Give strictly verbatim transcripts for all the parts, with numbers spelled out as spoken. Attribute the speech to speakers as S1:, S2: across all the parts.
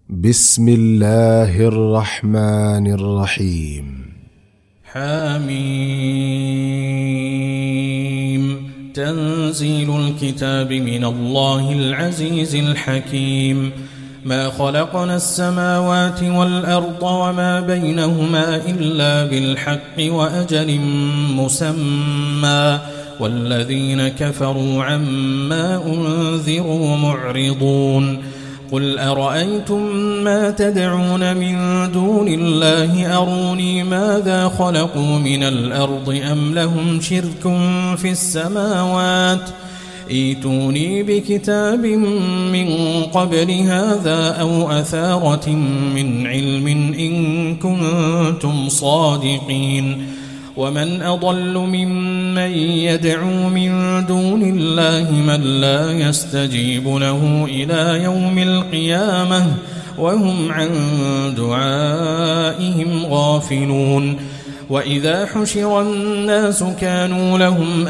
S1: بسم الله الرحمن الرحيم.
S2: حميم. تنزيل الكتاب من الله العزيز الحكيم. ما خلقنا السماوات والأرض وما بينهما إلا بالحق وأجل مسمى، والذين كفروا عما أنذروا معرضون. قل أرأيتم ما تدعون من دون الله أروني ماذا خلقوا من الأرض أم لهم شرك في السماوات ائتوني بكتاب من قبل هذا أو أثارة من علم إن كنتم صادقين. ومن أضل ممن يدعو من دون الله من لا يستجيب له إلى يوم القيامة وهم عن دعائهم غافلون. وإذا حشر الناس كانوا لهم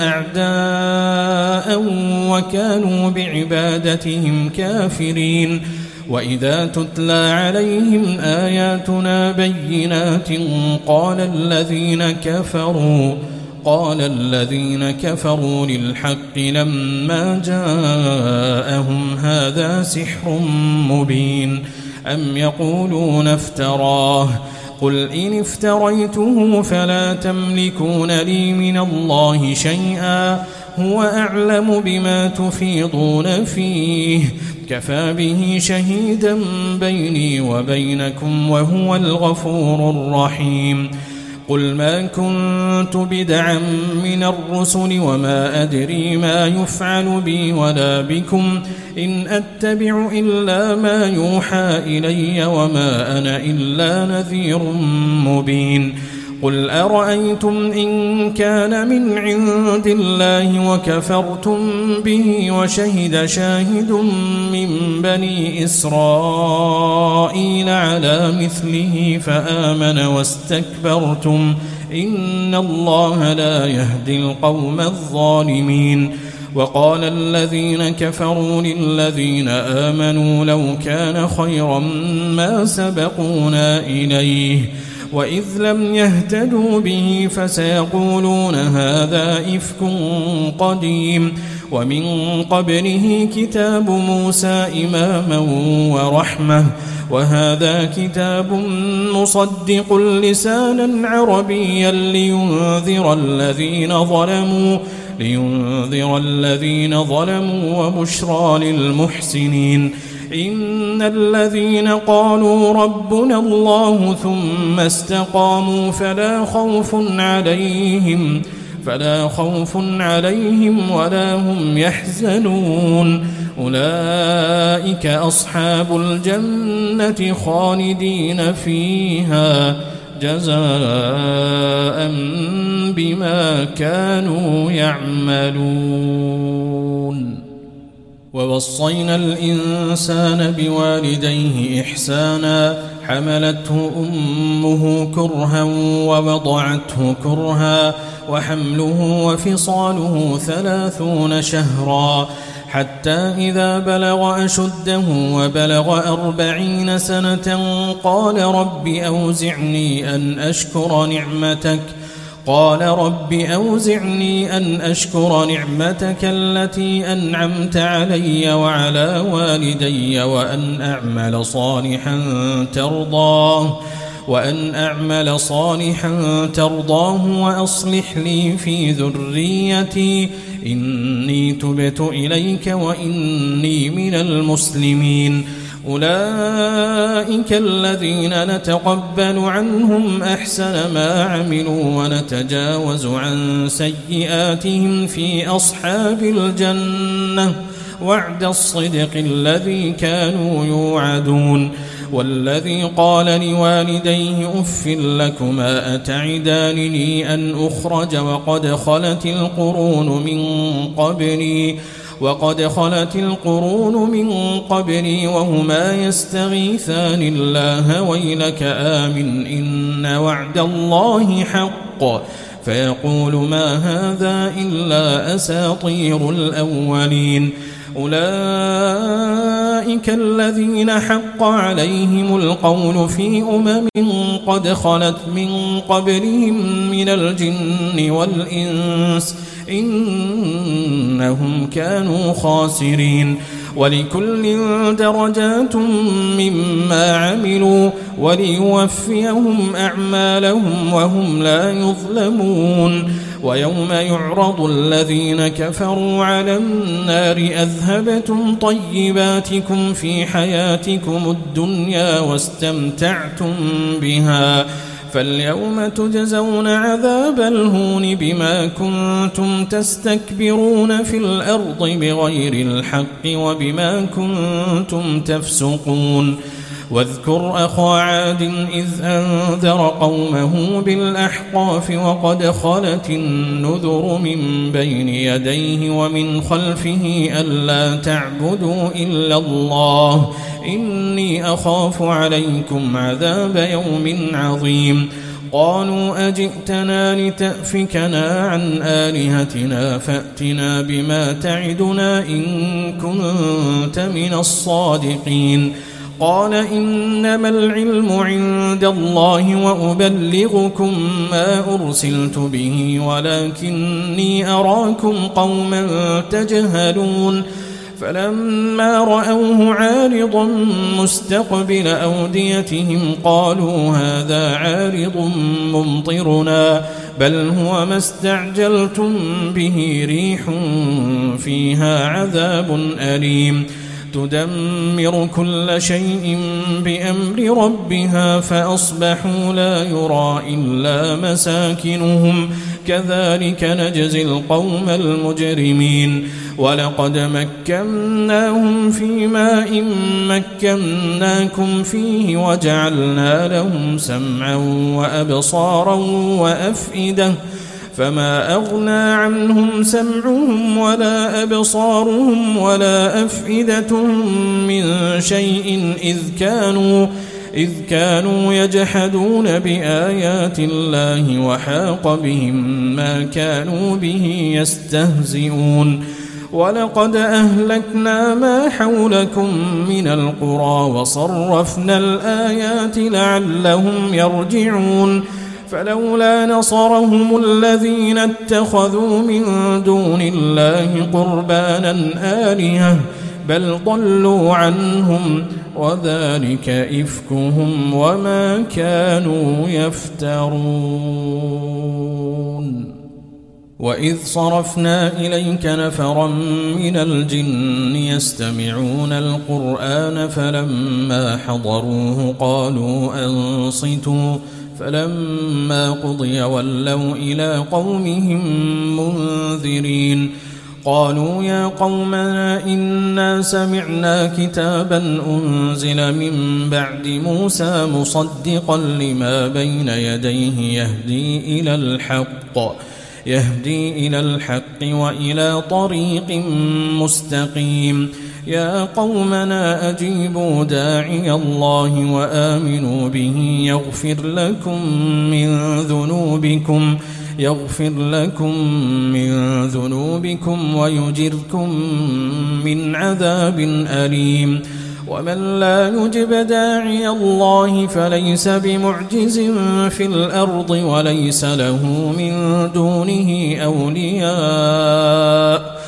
S2: أعداء وكانوا بعبادتهم كافرين. وإذا تتلى عليهم آياتنا بينات قال الذين كفروا قال الذين كفروا للحق لما جاءهم هذا سحر مبين أم يقولون افتراه قل إن افتريته فلا تملكون لي من الله شيئا هو أعلم بما تفيضون فيه كفى به شهيدا بيني وبينكم وهو الغفور الرحيم. قل ما كنت بدعا من الرسل وما أدري ما يفعل بي ولا بكم إن أتبع إلا ما يوحى إلي وما أنا إلا نذير مبين. قل أرأيتم إن كان من عند الله وكفرتم به وشهد شاهد من بني إسرائيل على مثله فآمن واستكبرتم إن الله لا يهدي القوم الظالمين. وقال الذين كفروا للذين آمنوا لو كان خيرا ما سبقونا إليه وإذ لم يهتدوا به فسيقولون هذا إفك قديم ومن قبله كتاب موسى إماما ورحمة وهذا كتاب مصدق لسانا عربيا لينذر الذين ظلموا لينذر الذين ظلموا وبشرى للمحسنين. إن الذين قالوا ربنا الله ثم استقاموا فلا خوف عليهم فلا خوف عليهم ولا هم يحزنون أولئك أصحاب الجنة خالدين فيها جزاء بما كانوا يعملون. ووصينا الإنسان بوالديه إحسانا حملته أمه كرها ووضعته كرها وحمله وفصاله ثلاثون شهرا حتى إذا بلغ أشده وبلغ أربعين سنة قال رب أوزعني أن أشكر نعمتك قال رب أوزعني أن أشكر نعمتك التي أنعمت علي وعلى والدي وأن أعمل صالحا ترضاه وأن أعمل صالحا ترضاه وأصلح لي في ذريتي إني تبت إليك وإني من المسلمين. أولئك الذين نتقبل عنهم أحسن ما عملوا ونتجاوز عن سيئاتهم في أصحاب الجنة وعد الصدق الذي كانوا يوعدون. والذي قال لوالديه أف لكما أتعدانني أن أخرج وقد خلت القرون من قبلي وقد خلت القرون من قبلي وهما يستغيثان الله ويلك آمن إن وعد الله حق فيقول ما هذا إلا أساطير الأولين. أولئك الذين حق عليهم القول في أمم قد خلت من قبلهم من الجن والإنس إنهم كانوا خاسرين ولكل درجات مما عملوا وليوفيهم أعمالهم وهم لا يظلمون ويوم يعرض الذين كفروا على النار أذهبتم طيباتكم في حياتكم الدنيا واستمتعتم بها فاليوم تجزون عذاب الهون بما كنتم تستكبرون في الأرض بغير الحق وبما كنتم تفسقون واذكر أخا عاد إذ أنذر قومه بالأحقاف وقد خلت النذر من بين يديه ومن خلفه ألا تعبدوا إلا الله إني أخاف عليكم عذاب يوم عظيم قالوا أجئتنا لتأفكنا عن آلهتنا فأتنا بما تعدنا إن كنت من الصادقين قال إنما العلم عند الله وأبلغكم ما أرسلت به ولكني أراكم قوما تجهلون فلما رأوه عارضا مستقبل أوديتهم قالوا هذا عارض ممطرنا بل هو ما استعجلتم به ريح فيها عذاب أليم تدمر كل شيء بأمر ربها فأصبحوا لا يرى إلا مساكنهم كذلك نجزي القوم المجرمين ولقد مكناهم في ماء مكناكم فيه وجعلنا لهم سمعا وأبصارا وأفئدة فما أغنى عنهم سمعهم ولا أبصارهم ولا أفئدتهم من شيء إذ كانوا إذ كانوا يجحدون بآيات الله وحاق بهم ما كانوا به يستهزئون ولقد أهلكنا ما حولكم من القرى وصرفنا الآيات لعلهم يرجعون فلولا نصرهم الذين اتخذوا من دون الله قربانا آلهة بل ضلوا عنهم وذلك إفكهم وما كانوا يفترون وإذ صرفنا إليك نفرا من الجن يستمعون القرآن فلما حضروه قالوا أنصتوا فلما قضي ولوا إلى قومهم منذرين قالوا يا قومنا إنا سمعنا كتابا أنزل من بعد موسى مصدقا لما بين يديه يهدي إلى الحق يهدي إلى الحق وإلى طريق مستقيم يا قومنا أجيبوا داعي الله وآمنوا به يغفر لكم من ذنوبكم يغفر لكم من ذنوبكم ويجركم من عذاب أليم ومن لا يجب داعي الله فليس بمعجز في الأرض وليس له من دونه أولياء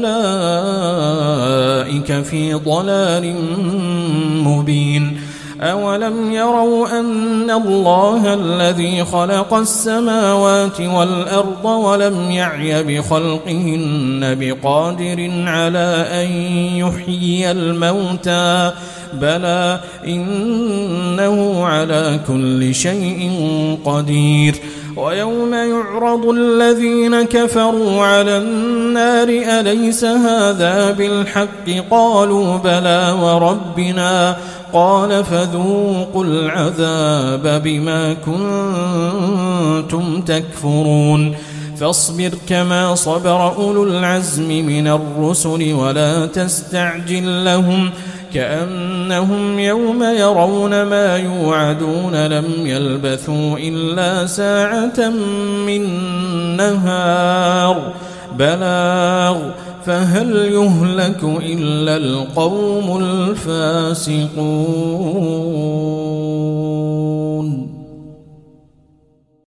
S2: أولئك في ضلال مبين أولم يروا أن الله الذي خلق السماوات والأرض ولم يعي بخلقهن بقادر على أن يحيي الموتى بلى إنه على كل شيء قدير ويوم يعرض الذين كفروا على النار أليس هذا بالحق قالوا بلى وربنا قال فذوقوا العذاب بما كنتم تكفرون فاصبر كما صبر أولو العزم من الرسل ولا تستعجل لهم كأنهم يوم يرون ما يوعدون لم يلبثوا إلا ساعة من نهار بلاغ فهل يهلك إلا القوم الفاسقون.